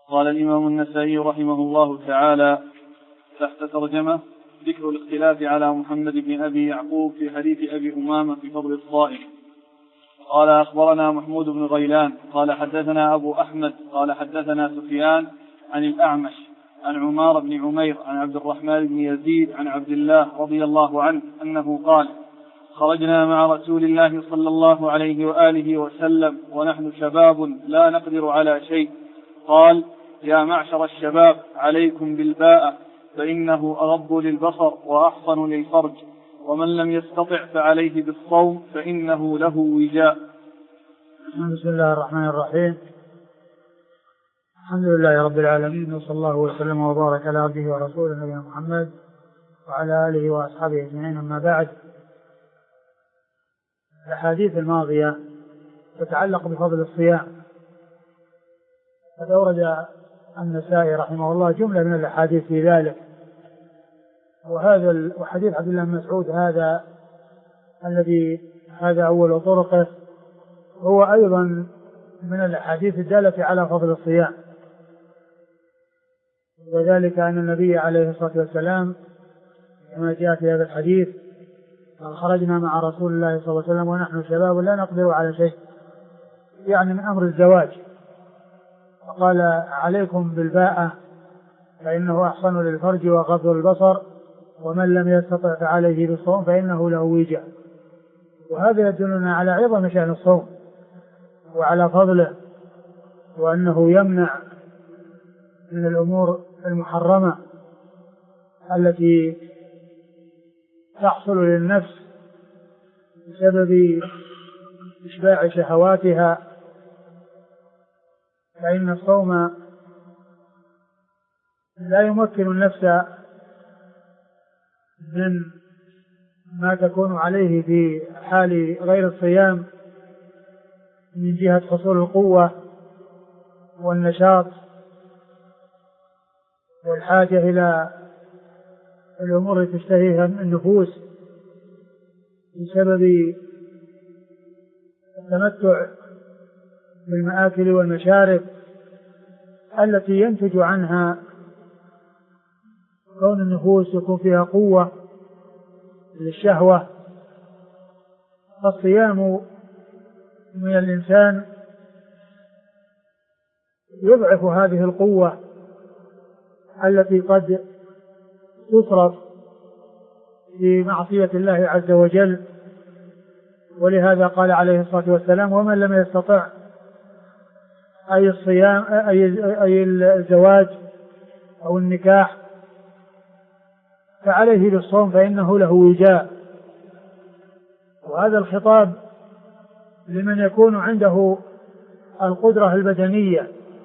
قال الإمام النسائي رحمه الله تعالى تحت ترجمة: ذكر الاختلاف على محمد بن أبي يعقوب في حديث أبي أمامة في فضل الصائم. قال: أخبرنا محمود بن غيلان قال حدثنا أبو أحمد قال حدثنا سفيان عن الأعمش عن عمار بن عمير عن عبد الرحمن بن يزيد عن عبد الله رضي الله عنه أنه قال: خرجنا مع رسول الله صلى الله عليه وآله وسلم ونحن شباب لا نقدر على شيء، قال: يا معشر الشباب عليكم بالباءة فإنه أغض للبصر وأحصن للفرج، ومن لم يستطع فعليه بالصوم فإنه له وجاء. بسم الله الرحمن الرحيم. الحمد لله رب العالمين، وصلى الله وسلم وبارك على عبده ورسوله نبينا محمد وعلى آله وأصحابه أجمعين. أما بعد، الأحاديث الماضية تتعلق بفضل الصيام. قد أورد النسائي رحمه الله جملة من الأحاديث في ذلك، وحديث عبد الله بن مسعود هذا أول طرقه، هو أيضا من الأحاديث الدالة على فضل الصيام، وذلك أن النبي عليه الصلاة والسلام كما جاء في هذا الحديث: خرجنا مع رسول الله صلى الله عليه وسلم ونحن شباب لا نقدر على شيء، يعني من أمر الزواج، فقال: عليكم بالباءة فإنه أحصن للفرج وغض البصر، ومن لم يستطع فعليه بالصوم فإنه له وجاء. وهذا يدلنا على عظم شأن الصوم وعلى فضله، وأنه يمنع من الأمور المحرمة التي تحصل للنفس بسبب إشباع شهواتها، فإن الصوم لا يمكن النفس من ما تكون عليه في حال غير الصيام من جهة حصول القوة والنشاط والحاجة إلى الأمور التي تشتهيها النفوس بسبب التمتع بالمآكل والمشارب التي ينتج عنها كون النفوس يكون فيها قوة للشهوة. فالصيام من الإنسان يضعف هذه القوة التي قد تصرف في معصية الله عز وجل، ولهذا قال عليه الصلاة والسلام: ومن لم يستطع أي الصيام أي الزواج أو النكاح فعليه بالصوم فإنه له وجاء. وهذا الخطاب لمن يكون عنده القدرة البدنية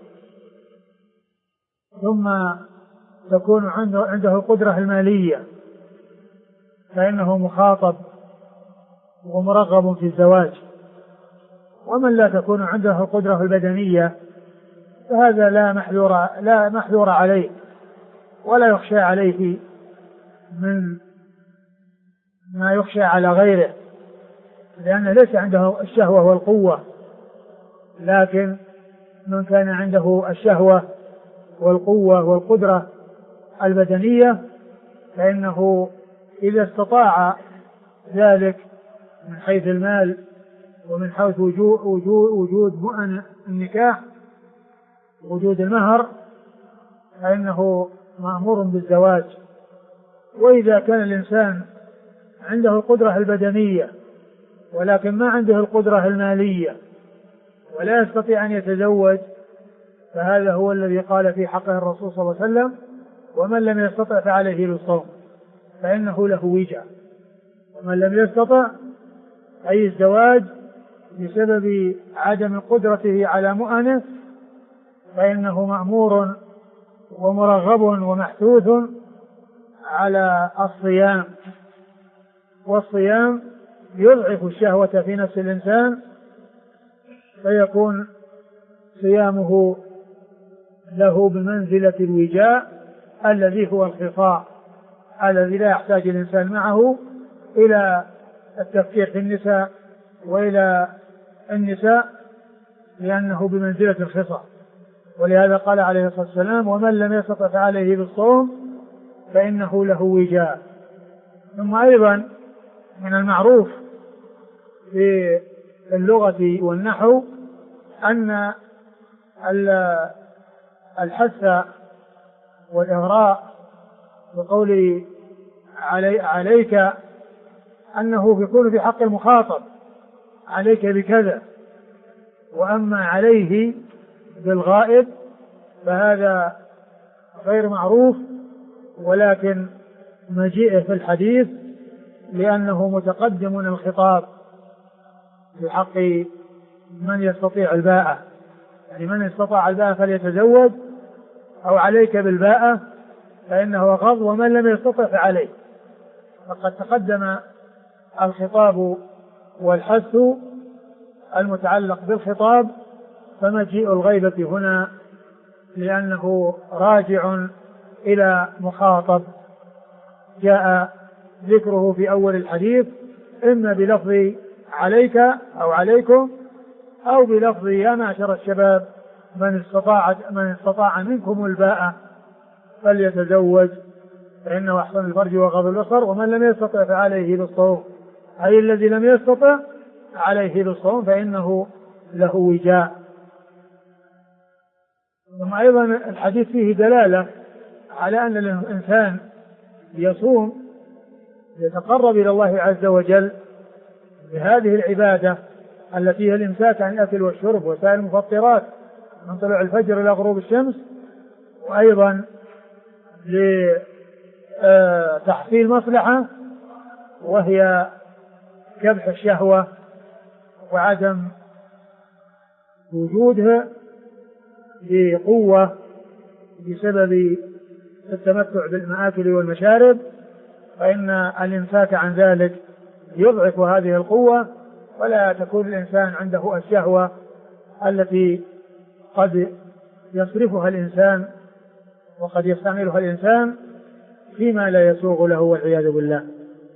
ثم تكون عنده القدرة المالية، فإنه مخاطب ومرغب في الزواج. ومن لا تكون عنده القدرة البدنية فهذا لا محذور عليه ولا يخشى عليه من ما يخشى على غيره، لأنه ليس عنده الشهوة والقوة. لكن من كان عنده الشهوة والقوة والقدرة البدنية فإنه إذا استطاع ذلك من حيث المال ومن حيث وجود مؤن النكاح، وجود المهر، فإنه مأمور بالزواج. وإذا كان الإنسان عنده القدرة البدنية ولكن ما عنده القدرة المالية ولا يستطيع أن يتزوج، فهذا هو الذي قال في حقه الرسول صلى الله عليه وسلم: ومن لم يستطع فعليه بالصوم فإنه له وجاء. ومن لم يستطع أي الزواج بسبب عدم قدرته على مؤنة فإنه مأمور ومرغب ومحثوث على الصيام. والصيام يضعف الشهوة في نفس الإنسان، فيكون صيامه له بمنزلة الوجاء الذي هو الخصاء الذي لا يحتاج الإنسان معه إلى التفكير في النساء وإلى النساء، لأنه بمنزلة الخصاء. ولهذا قال عليه الصلاة والسلام: ومن لم يستطع فعليه بالصوم فإنه له وجاء. ثم أيضا من المعروف في اللغة والنحو أن الحث والإغراء بقول عليك أنه يكون في حق المخاطب، عليك بكذا. وأما عليه بالغائب فهذا غير معروف، ولكن مجيء في الحديث لأنه متقدم الخطاب في حق من يستطيع الباءة، يعني من استطاع الباءة فليتزوج، أو عليك بالباءة فإنه غض، ومن لم يستطع فعليه. فقد تقدم الخطاب والحث المتعلق بالخطاب، فمجيء الغيبة هنا لأنه راجع إلى مخاطب جاء ذكره في أول الحديث إما بلفظ عليك أو عليكم، أو بلفظ يا معشر الشباب من استطاع منكم الباءة فليتزوج فإنه أحسن الفرج وغض البصر، ومن لم يستطع فعليه بالصوم، أي الذي لم يستطع عليه بالصوم فإنه له وجاء. ثم أيضا الحديث فيه دلالة على أن الإنسان يصوم يتقرب إلى الله عز وجل بهذه العبادة التي هي الإمساك عن الأكل والشرب وسائر المفطرات من طلوع الفجر إلى غروب الشمس، وأيضا لتحصيل مصلحة وهي كبح الشهوة وعدم وجودها بقوة بسبب التمتع بالمآكل والمشارب، فإن الإمساك عن ذلك يضعف هذه القوة، ولا تكون الإنسان عنده الشهوة التي قد يصرفها الإنسان وقد يستعملها الإنسان فيما لا يسوغ له والعياذ بالله.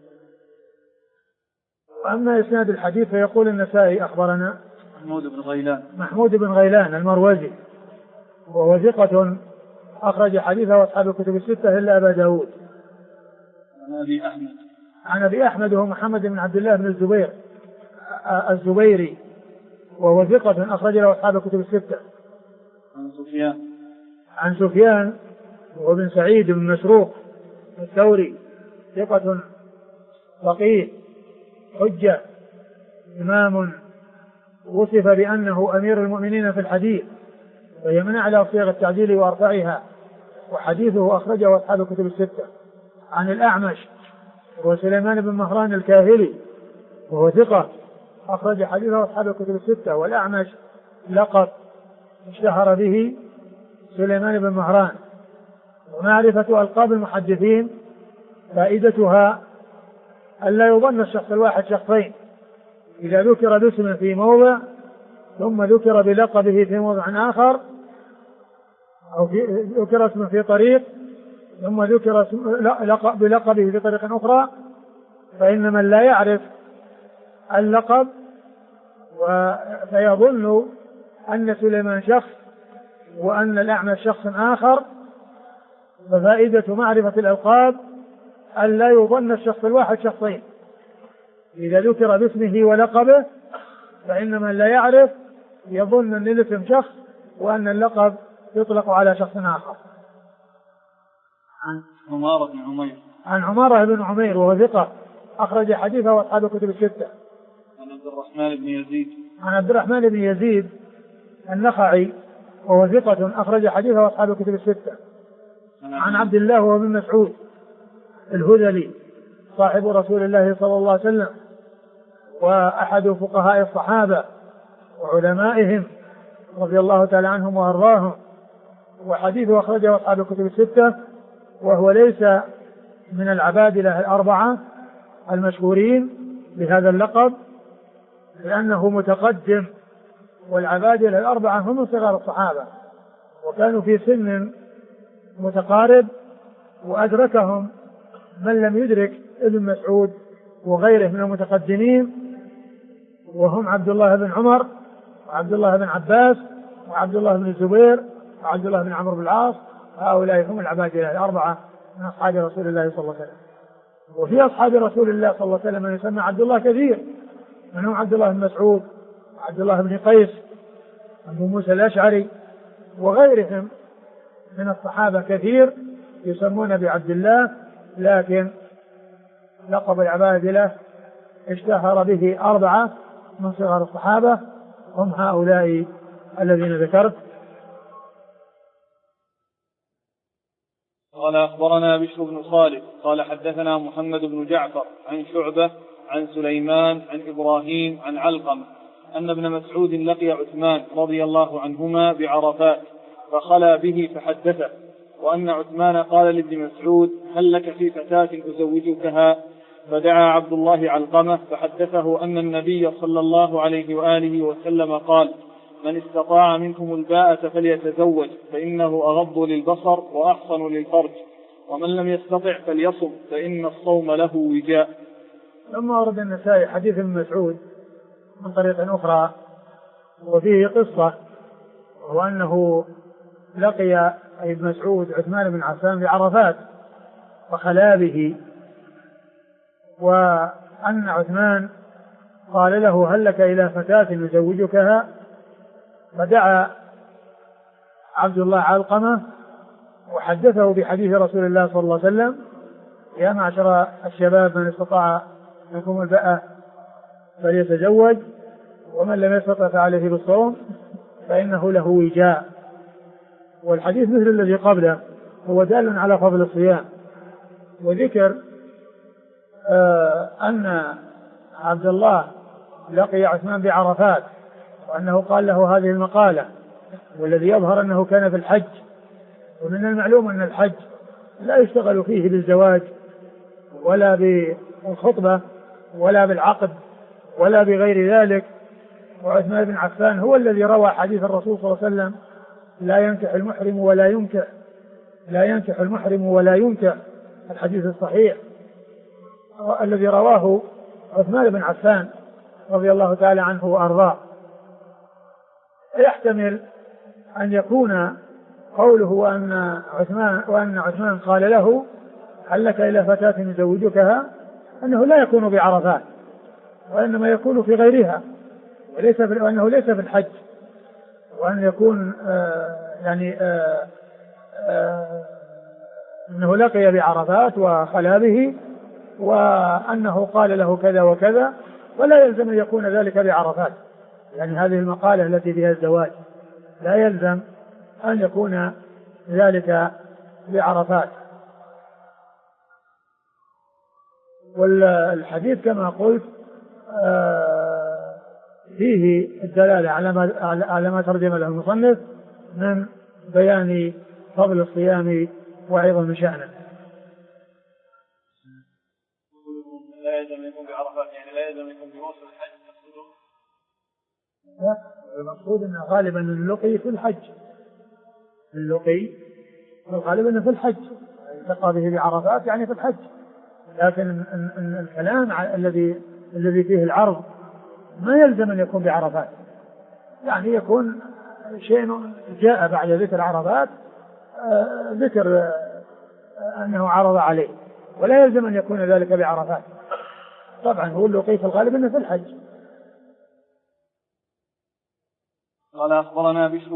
وأما إسناد الحديث فيقول النسائي: أخبرنا محمود بن غيلان المروزي، وهو ثقة أخرج حديثه أصحاب الكتب الستة إلا أبا داود. عن أبي أحمد وهو محمد بن عبد الله بن الزبير الزبيري، وهو ثقة أخرج له أصحاب الكتب الستة. عن سفيان وهو بن سعيد بن مسروق الثوري، ثقة فقيه حجة إمام وصف بأنه أمير المؤمنين في الحديث، وهي من أعلى صيغ التعديل وأرفعها، وحديثه أخرجه أصحاب الكتب الستة. عن الأعمش وهو سليمان بن مهران الكاهلي، وهو ثقة أخرج حديثه أصحاب الكتب الستة. والأعمش لقب اشتهر به سليمان بن مهران. ومعرفة ألقاب المحدثين فائدتها ألا يظن الشخص الواحد شخصين، إذا ذكر باسم في موضع ثم ذكر بلقبه في موضع آخر، أو ذكر اسم في طريق ثم ذكر بلقبه في طريق أخرى، فإن من لا يعرف اللقب فيظن أن سليمان شخص وأن الأعمش شخص آخر. ففائدة معرفة الألقاب أن لا يظن الشخص الواحد شخصين، إذا ذكر باسمه ولقبه فإن من لا يعرف يظن أن الاسم شخص وأن اللقب يطلق على شخص آخر. عن عمارة بن عمير وهو ثقة أخرج حديثه أصحاب الكتب الستة. عن عبد الرحمن بن يزيد النخعي وهو ثقة أخرج حديثه أصحاب الكتب الستة. عن عبد الله وهو بن مسعود الهذلي صاحب رسول الله صلى الله عليه وسلم وأحد فقهاء الصحابة وعلمائهم رضي الله تعالى عنهم وأرضاهم، وحديثه أخرجه أصحاب الكتب الستة، وهو ليس من العبادلة الأربعة المشهورين بهذا اللقب لأنه متقدم، والعبادلة الأربعة هم صغار الصحابة وكانوا في سن متقارب، وأدركهم من لم يدرك ابن مسعود وغيره من المتقدمين، وهم عبد الله بن عمر وعبد الله بن عباس وعبد الله بن الزبير وعبد الله بن عمرو بن العاص، هؤلاء هم العبادلة الأربعة من أصحاب رسول الله صلى الله عليه وسلم. وفي أصحاب رسول الله صلى الله عليه وسلم من يسمى عبد الله كثير، منهم عبد الله بن مسعود وعبد الله بن قيس أبو موسى الأشعري وغيرهم من الصحابة كثير يسمون بعبد الله، لكن لقب العبادلة اشتهر به أربعة من صغار الصحابة، هم هؤلاء الذين ذكرت. قال أخبرنا بشر بن خالد قال حدثنا محمد بن جعفر عن شعبة عن سليمان عن إبراهيم عن علقمة أن ابن مسعود لقي عثمان رضي الله عنهما بعرفات فخلا به فحدثه، وأن عثمان قال لابن مسعود هل لك في فتاة أزوجكها؟ فدعا عبد الله علقمة فحدثه أن النبي صلى الله عليه وآله وسلم قال من استطاع منكم الباءة فليتزوج فإنه أغض للبصر وأحصن للفرج، ومن لم يستطع فليصم فإن الصوم له وجاء. ثم ورد النسائي حديث ابن مسعود من طريق أخرى وفيه قصة، وهو أنه لقي ابن مسعود عثمان بن عفان بعرفات فخلا به، وأن عثمان قال له هل لك إلى فتاة نزوجكها؟ فدعا عبد الله علقمة وحدثه بحديث رسول الله صلى الله عليه وسلم يا معشر الشباب من استطاع منكم الباءة فليتزوج ومن لم يستطع فعليه بالصوم فإنه له وجاء. والحديث مثل الذي قبله هو دال على فضل الصيام، وذكر أن عبد الله لقي عثمان بعرفات وأنه قال له هذه المقالة، والذي يظهر أنه كان في الحج، ومن المعلوم أن الحج لا يشتغل فيه بالزواج ولا بالخطبة ولا بالعقد ولا بغير ذلك. وعثمان بن عفان هو الذي روى حديث الرسول صلى الله عليه وسلم لا ينكح المحرم ولا ينكح الحديث الصحيح الذي رواه عثمان بن عفان رضي الله تعالى عنه وأرضاه. يحتمل أن يكون قوله وأن عثمان قال له هل لك إلى فتاة نزوجكها أنه لا يكون بعرفات، وإنما يكون في غيرها، وأنه ليس في الحج، وأن يكون أنه لقي بعرفات وخلا به، وأنه قال له كذا وكذا، ولا يلزم أن يكون ذلك بعرفات. يعني هذه المقالة التي فيها الزواج لا يلزم أن يكون ذلك بعرفات. والحديث كما قلت فيه الدلالة على ما ترجم له المصنف من بيان فضل الصيام وعظم شأنه. لا يلزم يكون بعرفات، يعني لا يلزم يكون بموسم الحج. لا، المقصود أن غالبا اللقي في الحج، اللقي غالبا في الحج التقى به بعرفات يعني في الحج، لكن الكلام الذي فيه العرض ما يلزم أن يكون بعرفات، يعني يكون شيء جاء بعد ذكر عرفات ذكر أنه عرض عليه، ولا يلزم أن يكون ذلك بعرفات. طبعا هو اللقي في الغالب أنه في الحج. قال أخبرنا بشر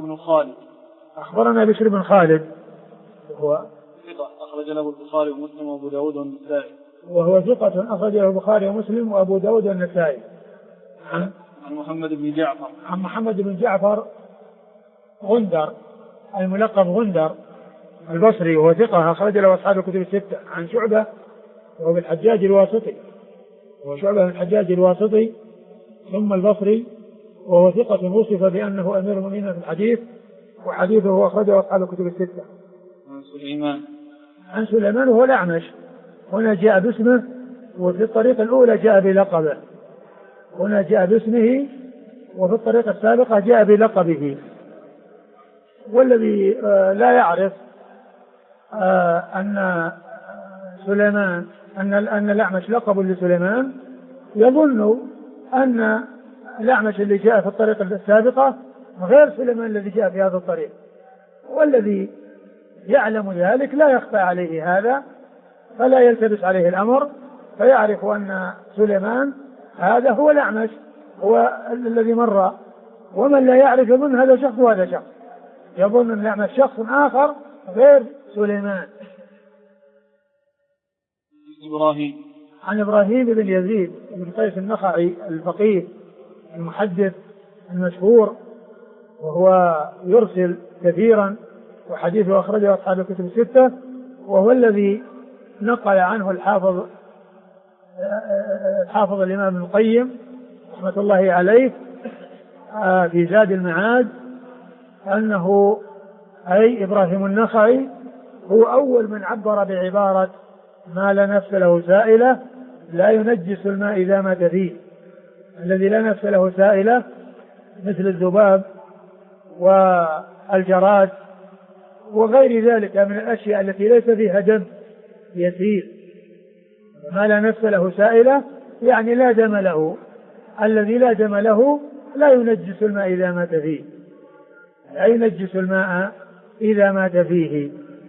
بن خالد هو ثقة أخرج له البخاري ومسلم وأبو داود والنسائي. وهو ثقة أخرج له البخاري ومسلم وأبو داود والنسائي. عن محمد بن جعفر غندر الملقب غندر البصري، وهو ثقة أخرج له أصحاب الكتب الستة. عن شعبة وهو بالحجاج الواسطي ثم البصري، وهو ثقة وصف بأنه أمير المؤمنين في الحديث، وحديثه أخرجه أصحاب الكتب الستة. عن سليمان وهو الأعمش، هنا جاء باسمه، وفي الطريقة الأولى جاء بلقبه، هنا جاء باسمه، وفي الطريقة السابقة جاء بلقبه. والذي لا يعرف أن سليمان أن الأعمش لقب لسليمان يظن أن الأعمش اللي جاء في الطريقة السابقة غير سليمان الذي جاء في هذا الطريق، والذي يعلم ذلك لا يخفى عليه هذا، فلا يلتبس عليه الأمر، فيعرف أن سليمان هذا هو الأعمش، هو الذي مر. ومن لا يعرف يظن هذا شخص وهذا شخص، يظن أن الأعمش شخص آخر غير سليمان. عن إبراهيم بن يزيد بن قيس النخعي الفقيه المحدث المشهور، وهو يرسل كثيرا وحديثه أخرجه أصحاب الكتب الستة، وهو الذي نقل عنه الحافظ الإمام ابن القيم رحمة الله عليه في زاد المعاد أنه أي إبراهيم النخعي هو أول من عبر بعبارة ما لا نفس له سائلة لا ينجس الماء إذا مات فيه. الذي لا نفس له سائلة مثل الذباب والجراد وغير ذلك من الأشياء التي ليس فيها دم يسير. ما لا نفس له سائلة يعني لا دم له، الذي لا دم له لا ينجس الماء إذا مات فيه، لا ينجس الماء إذا مات فيه.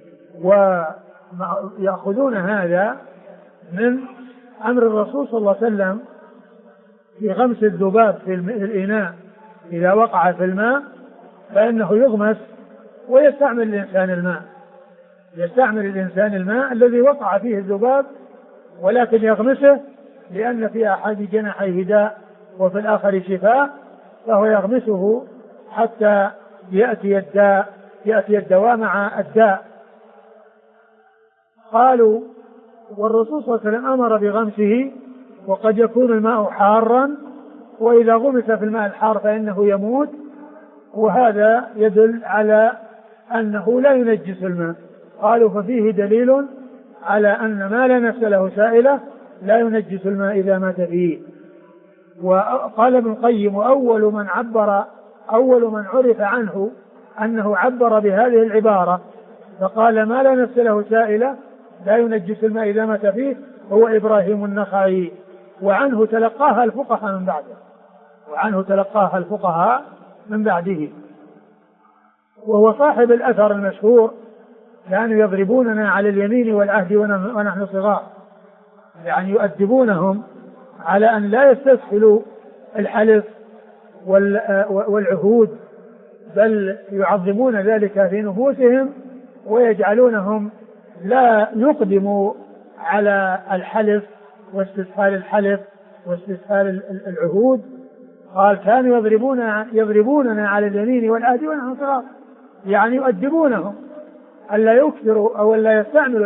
ويأخذون هذا من أمر الرسول صلى الله عليه وسلم في غمس الذباب في الإناء إذا وقع في الماء فإنه يغمس ويستعمل الإنسان الماء، يستعمل الإنسان الماء الذي وقع فيه الذباب، ولكن يغمسه لأن في أحد جناحيه داء وفي الآخر شفاء، فهو يغمسه حتى يأتي الدواء مع الداء. قالوا والرسول صلى الله عليه وسلم أمر بغمسه، وقد يكون الماء حارا، وإذا غمس في الماء الحار فإنه يموت، وهذا يدل على أنه لا ينجس الماء. قالوا ففيه دليل على أن ما لا نفس له سائلة لا ينجس الماء إذا مات فيه. وقال ابن القيم أول من عرف عنه أنه عبر بهذه العبارة فقال ما لا نفس له سائلة لا ينجس الماء إذا مات فيه هو إبراهيم النخعي، وعنه تلقاها الفقهاء من بعده. وهو صاحب الأثر المشهور كانوا يضربوننا على اليمين والعهد ونحن صغار، يعني يؤدبونهم على أن لا يستسهلوا الحلف والعهود، بل يعظمون ذلك في نفوسهم ويجعلونهم لا يقدموا على الحلف واستسهال الحلف واستسهال العهود. قال كانوا يضربوننا على اليمين والعهد ونحن صغار، يعني يؤدبونهم ألا يكثروا أو ألا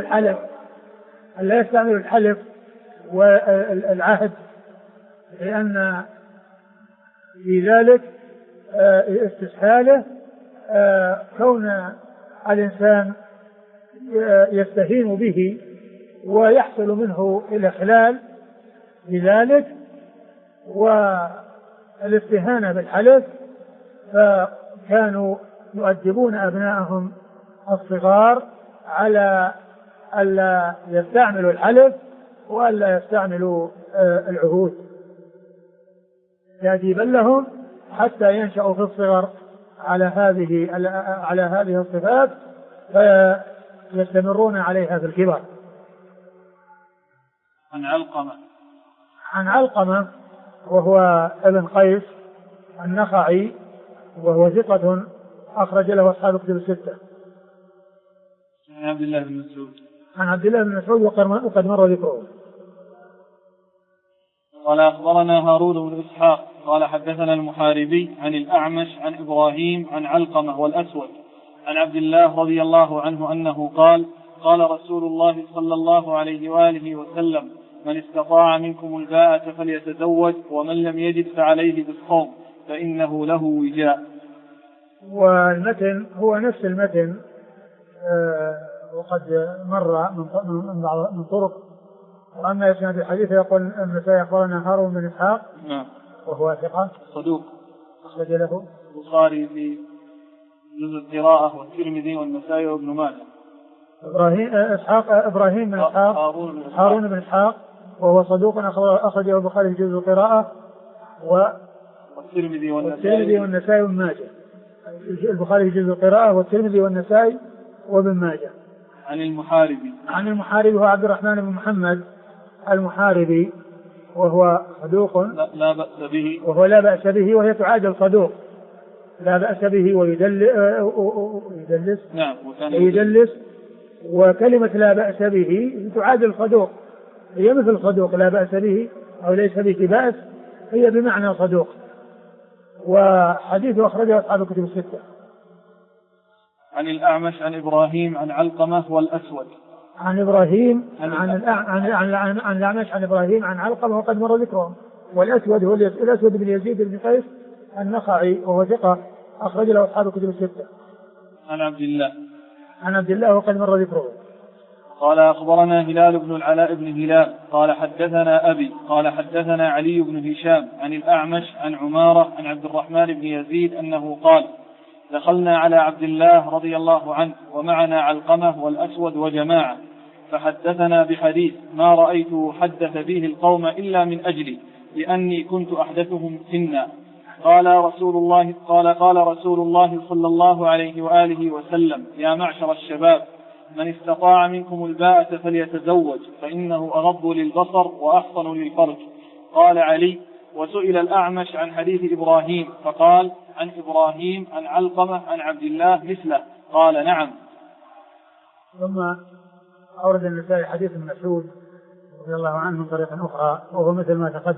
يستعملوا الحلف والعهد، لأن في ذلك استسهاله كون الإنسان يستهين به ويحصل منه الإخلال بذلك والاستهانة بالحلف. فكانوا يؤدبون أبنائهم الصغار على ألا يستعملوا الحلف وألا يستعملوا العهود، تأديبا لهم حتى ينشأوا في الصغر على هذه الصفات فيستمرون عليها في الكبر. عن علقمة وهو ابن قيس النخعي، وهو ثقة أخرج له أصحاب الكتب الستة. عن عبد الله بن مسعود وقد مر ذكره. قال أخبرنا هارون بن إسحاق قال حدثنا المحاربي عن الأعمش عن إبراهيم عن علقمة والأسود عن عبد الله رضي الله عنه أنه قال قال رسول الله صلى الله عليه وآله وسلم من استطاع منكم الباءة فليتزوج ومن لم يجد فعليه بالصوم فإنه له وجاء. والمتن هو نفس المتن وقد مر من طرق. وأما إسناد الحديث يقول النسائي أخبرنا هارون بن إسحاق وهو ثقة صدوق أخرج له البخاري في جزء القراءة والترمذي والنسائي وابن ماجه. إبراهيم بن إسحاق هارون بن إسحاق وهو صدوق أخرجه البخاري في جزء القراءة والترمذي والنسائي وابن ماجه. البخاري في جزء القراءة والترمذي والنسائي وابن ماجه. عن المحاربي هو عبد الرحمن بن محمد المحاربي وهو صدوق لا بأس به، وهو لا بأس به، وهي تعادل صدوق لا بأس به ويدلس وكلمة لا بأس به تعادل صدوق، هي مثل صدوق لا بأس به أو ليس به بأس، هي بمعنى صدوق. وحديث أخرجه أصحاب الكتب الستة. عن الأعمش عن إبراهيم عن علقمة والأسود. عن إبراهيم عن الأعمش عن إبراهيم عن علقمة وقد مر ذكرهم. والأسود هو الأسود بن يزيد بن قيس النخعي وهو ثقة أخرج له أصحاب الكتب الستة. عن عبد الله وقد مر ذكره. قال أخبرنا هلال بن العلاء بن هلال قال حدثنا أبي قال حدثنا علي بن هشام عن الأعمش عن عمارة عن عبد الرحمن بن يزيد أنه قال دخلنا على عبد الله رضي الله عنه ومعنا علقمة والأسود وجماعة، فحدثنا بحديث ما رأيته حدث به القوم إلا من أجلي لأني كنت أحدثهم سنا. قال رسول الله صلى الله عليه وآله وسلم يا معشر الشباب من استطاع منكم الباءة فليتزوج فإنه أغض للبصر وأحصن للفرج. قال علي وسئل الأعمش عن حديث إبراهيم فقال عن إبراهيم عن علقمة عن عبد الله مثله. قال نعم. ثم أورد النسائي حديث مسعود رضي الله عنه من طريق أخرى وهو مثل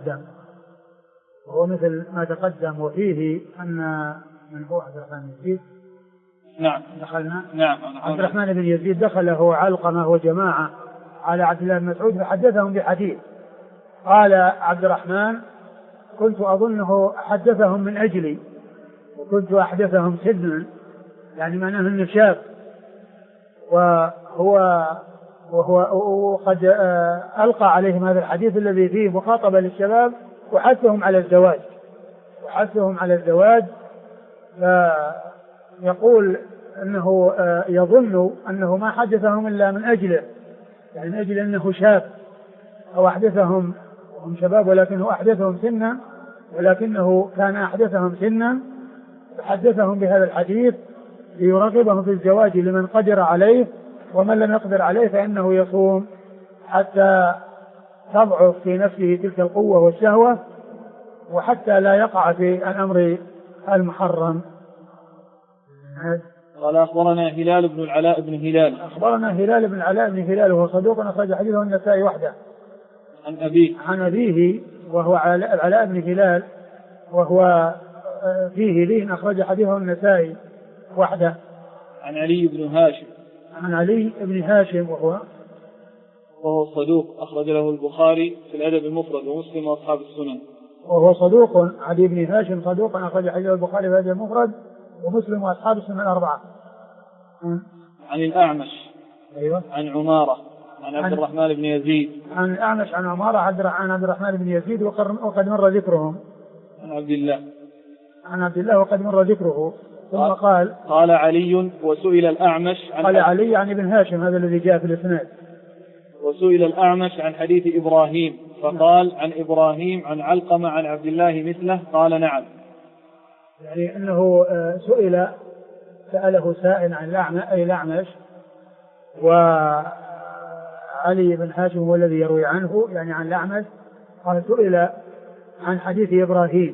ما تقدم وفيه أن من هو عبد الرحمن بن يزيد. نعم عبد الرحمن بن يزيد دخله علقمة وجماعة على عبد الله بن مسعود فحدثهم بحديث. قال عبد الرحمن كنت أظنه حدثهم من أجلي وكنت أحدثهم سنا، يعني معناه أنه شاب، وهو قد ألقى عليهم هذا الحديث الذي فيه مخاطبة للشباب وحثهم على الزواج فيقول أنه يظن أنه ما حدثهم إلا من أجله، يعني من أجل أنه شاب أو أحدثهم هم شباب ولكنه أحدثهم سنا، ولكنه كان أحدثهم سنا فحدثهم بهذا الحديث ليرغبهم في الزواج لمن قدر عليه، ومن لم يقدر عليه فإنه يصوم حتى تضعف في نفسه تلك القوة والشهوة وحتى لا يقع في الأمر المحرم. قال أخبرنا هلال بن العلاء بن هلال. أخبرنا هلال بن العلاء بن هلال وهو صدوق أخرج حديثه النسائي وحده. عن أبيه وهو العلاء بن هلال وهو فيه لين أخرج حديثه النسائي وحده. عن علي بن هاشم وهو صدوق أخرج له البخاري في الأدب المفرد ومسلم وأصحاب السنن. وهو صدوق علي بن هاشم صدوق أخرج حديثه البخاري في الأدب المفرد ومسلم وأصحاب السنن الأربعة. عن الأعمش أيوة. عن عمارة عن عبد الرحمن بن يزيد. عن الأعمش عن عمارة عن عبد الرحمن بن يزيد وقد مر ذكرهم. عن عبد الله وقد مر ذكره. ثم قال علي وسئل الأعمش قال علي يعني بن هاشم هذا الذي جاء في الإسناد. وسئل الأعمش عن حديث إبراهيم فقال عن إبراهيم عن علقمة عن عبد الله مثله. قال نعم، يعني أنه سأله سائل عن الأعمش وعلي بن هاشم هو الذي يروي عنه يعني عن الأعمش. قال سئل عن حديث إبراهيم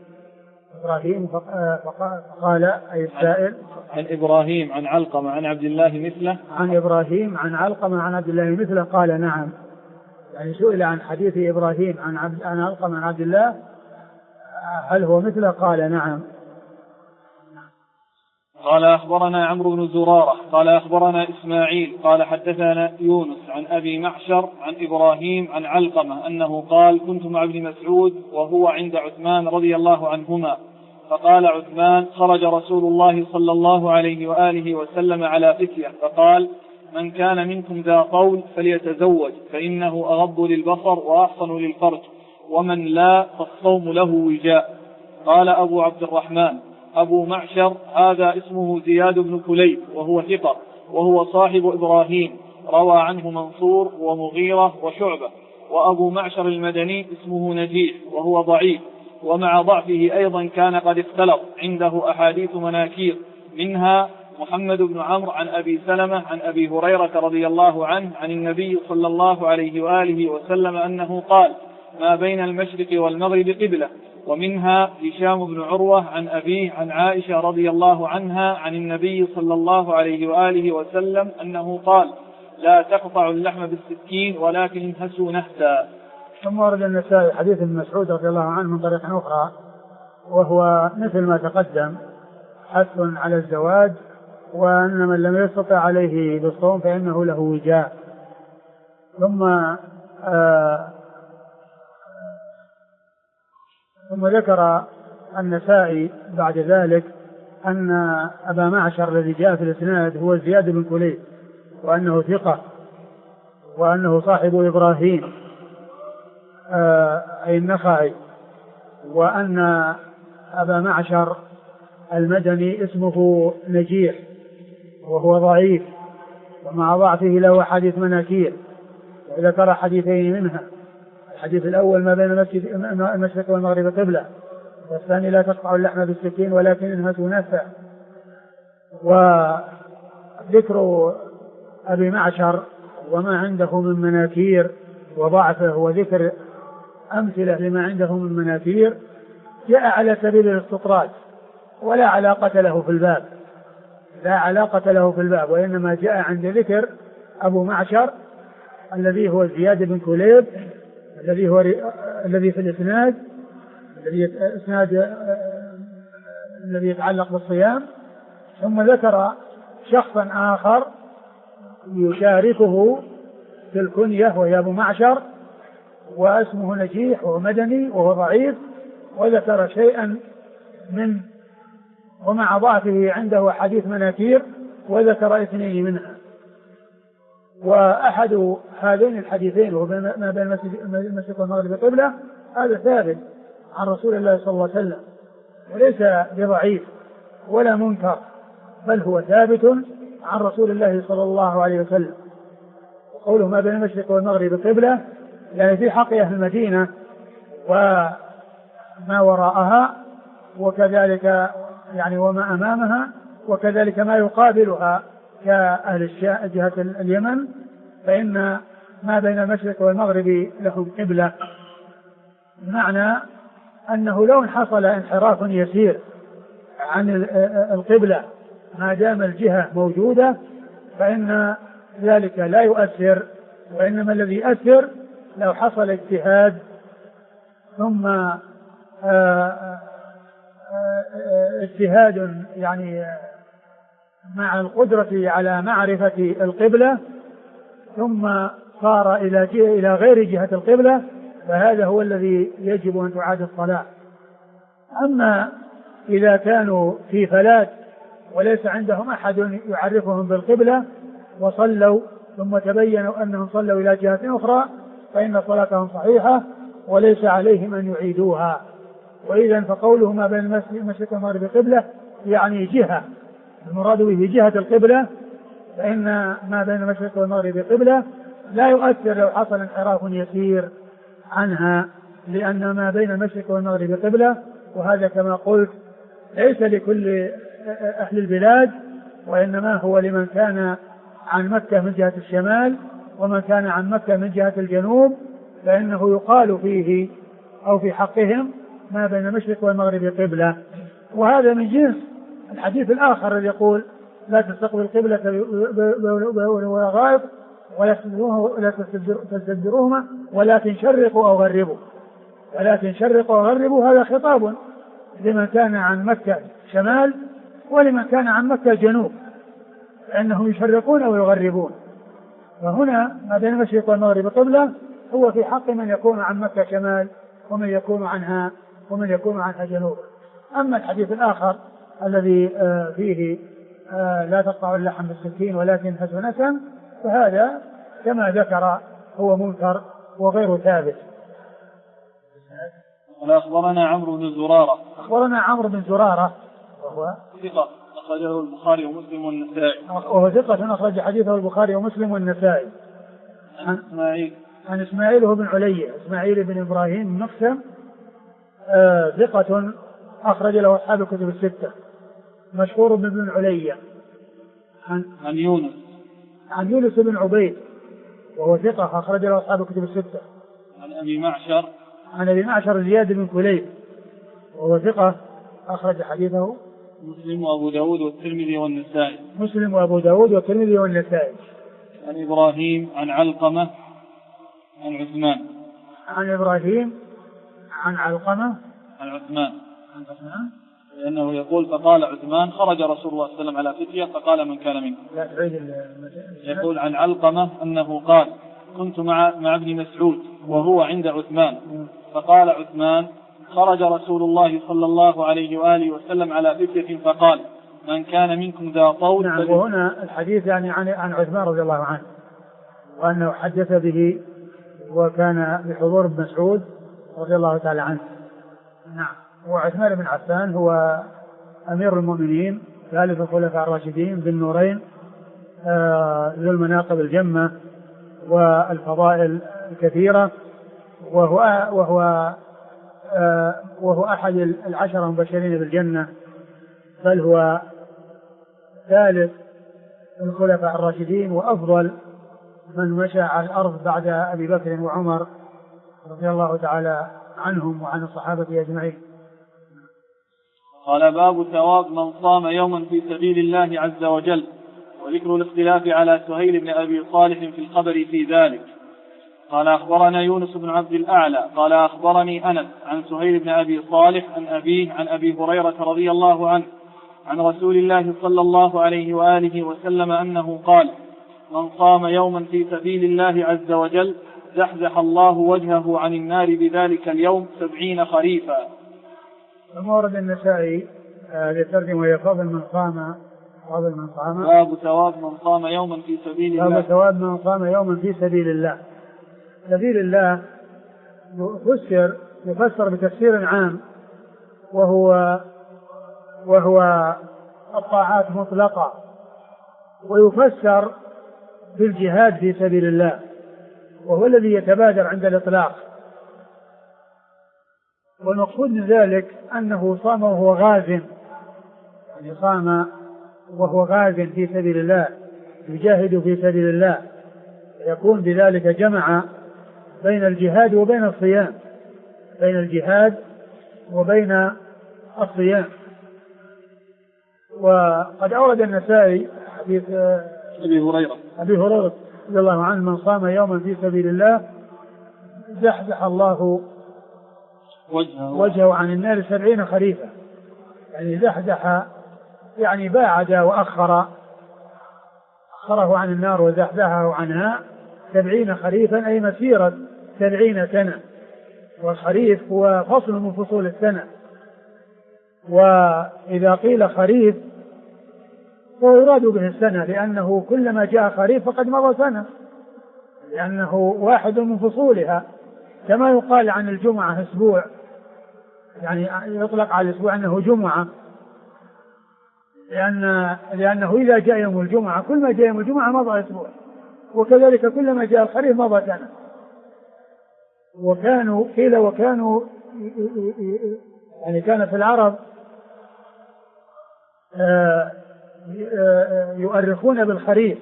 فقال أي السائل عن إبراهيم عن علقمة عن عبد الله مثله. عن إبراهيم عن علقمة عن عبد الله مثله. قال نعم، يعني سئل عن حديث إبراهيم عن علقمة عن عبد الله هل هو مثله؟ قال نعم. قال أخبرنا عمرو بن زرارة قال أخبرنا إسماعيل قال حدثنا يونس عن أبي معشر عن إبراهيم عن علقمة أنه قال كنت مع ابن مسعود وهو عند عثمان رضي الله عنهما، فقال عثمان خرج رسول الله صلى الله عليه وآله وسلم على فتية فقال من كان منكم ذا قول فليتزوج فإنه أغض للبصر وأحصن للفرج ومن لا فالصوم له وجاء. قال أبو عبد الرحمن أبو معشر هذا اسمه زياد بن كليب وهو ثقة وهو صاحب إبراهيم روى عنه منصور ومغيرة وشعبة. وأبو معشر المدني اسمه نجيح وهو ضعيف ومع ضعفه أيضا كان قد اختلط عنده أحاديث مناكير، منها محمد بن عمرو عن أبي سلمة عن أبي هريرة رضي الله عنه عن النبي صلى الله عليه وآله وسلم أنه قال: ما بين المشرق والمغرب قبلة. ومنها هشام بن عروة عن أبيه عن عائشة رضي الله عنها عن النبي صلى الله عليه وآله وسلم أنه قال: لا تقطع اللحم بالسكين ولكن انهسوا نهسا. ثم ورد النسائي حديث ابن مسعود رضي الله عنه من طريق أخرى، وهو مثل ما تقدم، حث على الزواج، وأن من لم يستطع عليه بالصوم فإنه له وجاء. ثم ذكر النسائي بعد ذلك أن أبا معشر الذي جاء في الإسناد هو زياد بن كليب، وأنه ثقة، وأنه صاحب إبراهيم أي النخعي، وأن أبا معشر المدني اسمه نجيح وهو ضعيف، ومع ضعفه له حديث مناكير، وذكر حديثين منها: الحديث الأول ما بين المشرق والمغرب قبلة، والثاني لا تقطع اللحم بالسكين ولكن انهسوا نهسا. وذكر أبي معشر وما عنده من مناكير وضعفه وذكر أمثلة لما عنده من مناكير جاء على سبيل الاستطراد، ولا علاقة له في الباب، لا علاقة له في الباب، وإنما جاء عند ذكر أبو معشر الذي هو زياد بن كليب الذي في الإسناد الذي يتعلق بالصيام. ثم ذكر شخصا آخر يشاركه في الكنية وهي أبو معشر، واسمه نجيح وهو مدني وهو ضعيف، وذكر شيئا ومع ضعفه عنده حديث مناكير، وذكر اثنين منها. وأحد هذين الحديثين وهو ما بين المشرق والمغرب قبلة هذا ثابت عن رسول الله صلى الله عليه وسلم، وليس بضعيف ولا منكر، بل هو ثابت عن رسول الله صلى الله عليه وسلم. وقوله ما بين المشرق والمغرب قبلة يعني في حق أهل المدينة وما وراءها، وكذلك يعني وما أمامها، وكذلك ما يقابلها كأهل جهة اليمن، فإن ما بين المشرق والمغرب لهم قبلة، بمعنى أنه لو حصل انحراف يسير عن القبلة ما دام الجهة موجودة فإن ذلك لا يؤثر، وإنما الذي يؤثر لو حصل اجتهاد ثم اجتهاد يعني مع القدرة على معرفة القبلة ثم صار إلى غير جهة القبلة، فهذا هو الذي يجب أن تعاد الصلاة. أما إذا كانوا في فلات وليس عندهم أحد يعرفهم بالقبلة وصلوا ثم تبينوا أنهم صلوا إلى جهة أخرى فإن صلاتهم صحيحة وليس عليهم أن يعيدوها. وإذا فقوله ما بين المشرق والمغرب قبلة يعني جهة، المراد به جهة القبلة، فإن ما بين المشرق والمغرب قبلة لا يؤثر لو حصل انحراف يسير عنها، لأن ما بين المشرق والمغرب قبلة، وهذا كما قلت ليس لكل أهل البلاد، وإنما هو لمن كان عن مكة من جهة الشمال ومن كان عن مكة من جهة الجنوب، فإنه يقال فيه أو في حقهم ما بين المشرق والمغرب قبلة. وهذا من جنس الحديث الآخر الذي يقول لا تستقبل القبلة ولا غائب ولا تستدبروهما ولكن شرقوا أو غربوا، ولكن شرقوا أو غربوا، هذا خطاب لمن كان عن مكة شمال ولمن كان عن مكة جنوب، فإنهم يشرقون ويغربون. فهنا ما بين المشرق والمغرب قبلة هو في حق من يكون عن مكة شمال ومن يكون عنها جنوب. أما الحديث الآخر الذي فيه لا تقطع اللحم بالسكين ولكن حسنة، فهذا كما ذكر هو منكر وغير ثابت. أخبرنا عمرو بن زرارة وهو ثقة أخرجه البخاري ومسلم والنسائي، وهو ثقة أخرج حديثه البخاري ومسلم والنسائي. عن إسماعيل هو بن علي، إسماعيل بن إبراهيم المقسم ثقة أخرج له أصحاب الكتب الستة. مشهور بن عليا عن يونس بن عبيد وهو ثقة أخرج له أصحاب الكتب الستة. عن أبي معشر زياد بن كليب وهو ثقة أخرج حديثه مسلم وأبو داود والترمذي والنسائي. عن إبراهيم عن علقمة عن عثمان. عن إبراهيم عن علقمة عن عثمان لأنه يقول فقال عثمان خرج رسول الله صلى الله عليه وسلم على فتية فقال من كان منكم. يقول عن علقمة أنه قال كنت مع ابن مسعود وهو عند عثمان فقال عثمان خرج رسول الله صلى الله عليه وآله وسلم على فتية فقال من كان منكم ذا طول. نعم. وهنا الحديث يعني عن عثمان رضي الله عنه وأنه حدث به وكان بحضور ابن مسعود رضي الله تعالى عنه. نعم. وعثمان بن عفان هو أمير المؤمنين ثالث الخلفاء الراشدين ذي النورين ذو المناقب الجمة والفضائل الكثيرة وهو أحد العشرة المبشرين بالجنة بل هو ثالث الخلفاء الراشدين وأفضل من مشى على الأرض بعد أبي بكر وعمر رضي الله تعالى عنهم وعن الصحابة أجمعين. قال باب ثواب من صام يوما في سبيل الله عز وجل وذكر الاختلاف على سهيل بن أبي صالح في الخبر في ذلك. قال أخبرنا يونس بن عبد الأعلى قال أخبرني أنس عن سهيل بن أبي صالح عن أبيه عن أبي هريرة رضي الله عنه عن رسول الله صلى الله عليه وآله وسلم أنه قال من صام يوما في سبيل الله عز وجل زحزح الله وجهه عن النار بذلك اليوم 70 خريفا. ورد النسائي لترجم وهي فضل من صام باب ثواب من صام يوما في سبيل الله. باب ثواب من صام يوما في سبيل الله. سبيل الله يفسر بتفسير عام وهو الطاعات مطلقة ويفسر بالجهاد في سبيل الله وهو الذي يتبادر عند الإطلاق. والمقصود من ذلك أنه صام وهو غاز يعني صام وهو غاز في سبيل الله يجاهد في سبيل الله يكون بذلك جمع بين الجهاد وبين الصيام وقد أورد النسائي حديث أبي هريرة رضي الله عنه من صام يوما في سبيل الله زحزح الله وجهه عن النار 70 خريفا. يعني زحزح يعني باعد وأخره عن النار وزحزحه عنها 70 خريفا أي مسيرة 70 سنة. والخريف هو فصل من فصول السنة. وإذا قيل خريف فهو يراد به السنة لأنه كلما جاء خريف فقد مضى سنة لأنه واحد من فصولها كما يقال عن الجمعة أسبوع يعني يطلق على الأسبوع أنه جمعة لأنه إذا جاء يوم الجمعة كل ما جاء يوم الجمعة مضى أسبوع وكذلك كلما جاء الخريف مضى سنة. وكانوا يعني كان في العرب يؤرخون بالخريف